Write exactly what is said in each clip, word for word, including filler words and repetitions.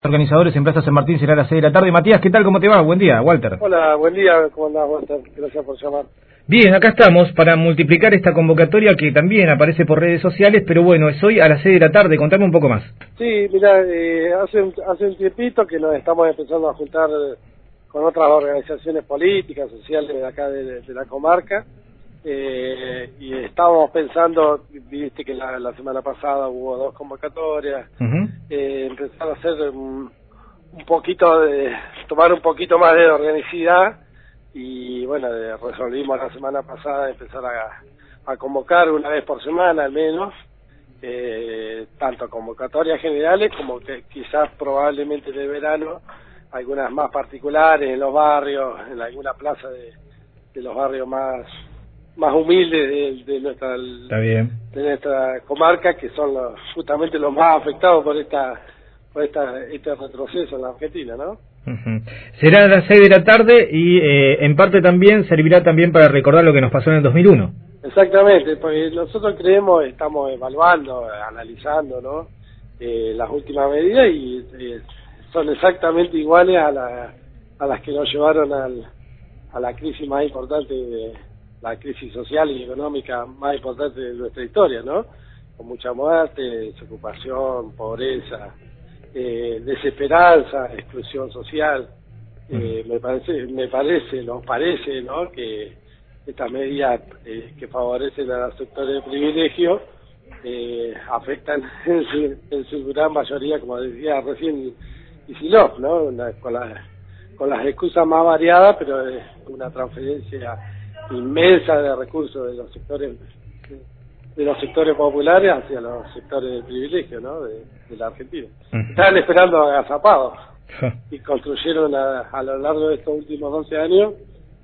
Organizadores en Plaza San Martín será a las seis de la tarde. Matías, ¿qué tal? ¿Cómo te va? Buen día, Walter. Hola, buen día. ¿Cómo andás, Walter? Gracias por llamar. Bien, acá estamos para multiplicar esta convocatoria que también aparece por redes sociales, pero bueno, es hoy a las seis de la tarde. Contame un poco más. Sí, mira, eh, hace, un, hace un tiempito que nos estamos empezando a juntar con otras organizaciones políticas, sociales de acá de, de la comarca, eh, y estábamos pensando, viste que la, la semana pasada hubo dos convocatorias, uh-huh. eh, empezar a hacer un, un poquito de, tomar un poquito más de organicidad, y bueno, de, resolvimos la semana pasada empezar a, a convocar una vez por semana al menos, eh, tanto convocatorias generales como que quizás probablemente de verano, algunas más particulares en los barrios, en alguna plaza de, de los barrios más más humildes de, de nuestra Está bien. de nuestra comarca, que son los, justamente los más afectados por esta por esta este retroceso en la Argentina, ¿no? Uh-huh. Será a las seis de la tarde y eh, en parte también servirá también para recordar lo que nos pasó en el dos mil uno. Exactamente, porque nosotros creemos, estamos evaluando, analizando, ¿no? Eh, las últimas medidas y eh, son exactamente iguales a, la, a las que nos llevaron al, a la crisis más importante, de, la crisis social y económica más importante de nuestra historia, ¿no? Con mucha muerte, desocupación, pobreza, eh, desesperanza, exclusión social. Eh, me parece, me parece, nos parece, ¿no? Que estas medidas eh, que favorecen a los sectores de privilegio eh, afectan en su, en su gran mayoría, como decía recién Isilov, ¿no? Una, con, la, con las excusas más variadas, pero es una transferencia inmensa de recursos de los sectores de los sectores populares hacia los sectores de privilegio, ¿no? De, de la Argentina. Uh-huh. Estaban esperando agazapados y construyeron a, a lo largo de estos últimos doce años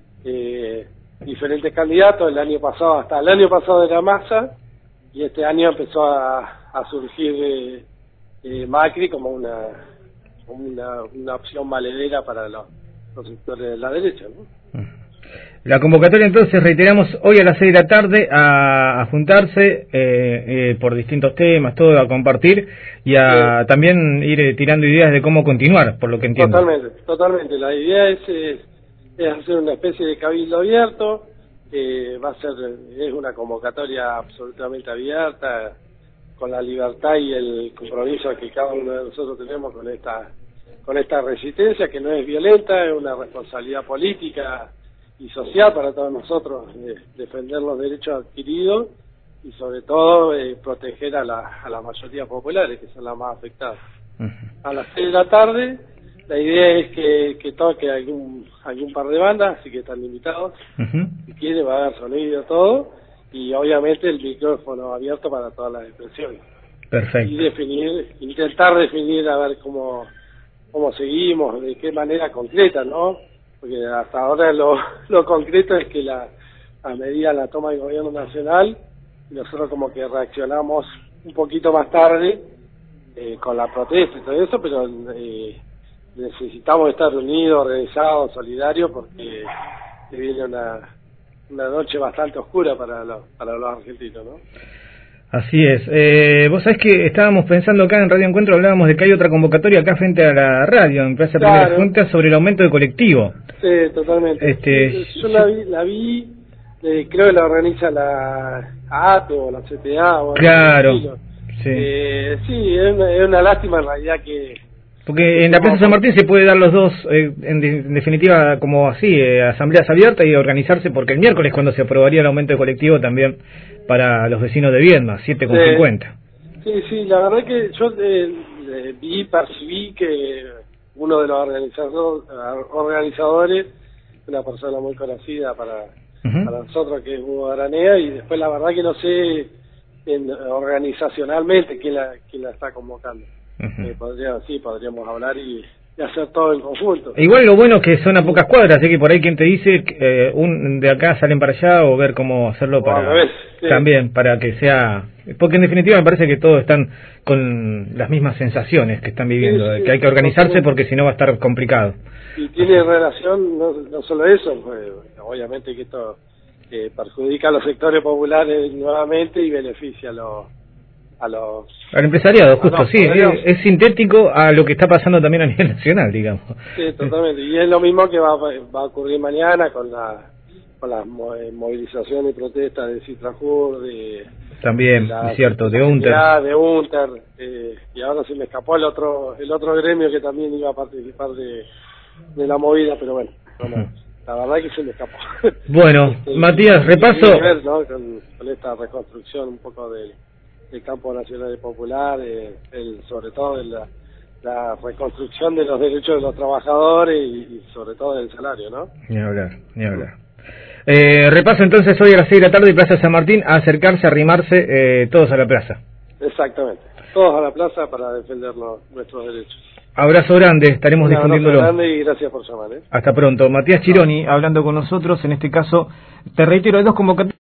eh, diferentes candidatos. El año pasado, hasta el año pasado era Massa, y este año empezó a, a surgir eh, eh, Macri como una como una, una opción valedera para los, los sectores de la derecha, ¿no? La convocatoria entonces, reiteramos, hoy a las seis de la tarde a, a juntarse eh, eh, por distintos temas, todo a compartir y a sí. también ir eh, tirando ideas de cómo continuar, por lo que entiendo. Totalmente, totalmente. La idea es, es, es hacer una especie de cabildo abierto, eh, va a ser, es una convocatoria absolutamente abierta, con la libertad y el compromiso que cada uno de nosotros tenemos con esta con esta resistencia, que no es violenta, es una responsabilidad política y social para todos nosotros, eh, defender los derechos adquiridos y sobre todo eh, proteger a la, a las mayorías populares, que son las más afectadas. Uh-huh. A las seis de la tarde, la idea es que, que toque algún algún par de bandas, así que están invitados. Uh-huh. Si quiere va a haber sonido, todo, y obviamente el micrófono abierto para todas las expresiones. Perfecto. Y definir, intentar definir a ver cómo, cómo seguimos, de qué manera concreta, ¿no? Porque hasta ahora lo, lo concreto es que la, la medida la toma el gobierno nacional y nosotros como que reaccionamos un poquito más tarde eh, con la protesta y todo eso, pero eh, necesitamos estar unidos, organizados, solidarios, porque viene una, una noche bastante oscura para los, para los argentinos, ¿no? Así es. Eh, vos sabés que estábamos pensando acá en Radio Encuentro, hablábamos de que hay otra convocatoria acá frente a la radio, en Plaza claro. Primera Junta, sobre el aumento de colectivo. Sí, totalmente. Este, yo, yo la vi, la vi eh, creo que la organiza la A T O, la C T A. O claro. Sí, eh, sí es, una, es una lástima en realidad que... Porque en la Plaza San Martín se puede dar los dos, eh, en, de, en definitiva, como así, eh, asambleas abiertas y organizarse, porque el miércoles cuando se aprobaría el aumento de colectivo también para los vecinos de Viedma, siete con cincuenta. Sí, sí, la verdad que yo eh, eh, vi, percibí que uno de los organizador, organizadores, una persona muy conocida para, uh-huh. para nosotros, que es Hugo Aranea, y después la verdad que no sé en, organizacionalmente quién la, quién la está convocando. Uh-huh. Eh, podría, sí, podríamos hablar y, y hacer todo en conjunto. Igual lo bueno es que son a pocas cuadras, así que por ahí quien te dice eh, un de acá salen para allá, o ver cómo hacerlo para vez, sí. también, para que sea, porque en definitiva me parece que todos están con las mismas sensaciones que están viviendo, sí, sí, de que hay que organizarse porque si no va a estar complicado. Y tiene relación, no, no solo eso, pues, obviamente que esto eh, perjudica a los sectores populares nuevamente y beneficia a los a los... Al empresariado, justo, los sí, es, es sintético a lo que está pasando también a nivel nacional, digamos. Sí, totalmente, y es lo mismo que va, va a ocurrir mañana con la con las movilizaciones y protestas de Citrajur, de... También, la, es cierto, de Unter. Unter. De Unter, eh, y ahora se me escapó el otro el otro gremio que también iba a participar de, de la movida, pero bueno, bueno uh-huh. La verdad es que se me escapó. Bueno, este, Matías, repaso... Tiene que ver, ¿no? con, con esta reconstrucción un poco del, del campo nacional y popular, eh, el, sobre todo de la, la reconstrucción de los derechos de los trabajadores y, y sobre todo del salario, ¿no? Ni hablar, ni hablar. Eh, repaso entonces hoy a las seis de la tarde, Plaza San Martín, a acercarse, a arrimarse, eh, todos a la plaza. Exactamente, todos a la plaza para defender los, nuestros derechos. Abrazo grande, estaremos Un difundiéndolo. Abrazo grande y gracias por llamar. ¿eh? Hasta pronto. Matías Chironi, hablando con nosotros, en este caso, te reitero, hay dos convocatorias.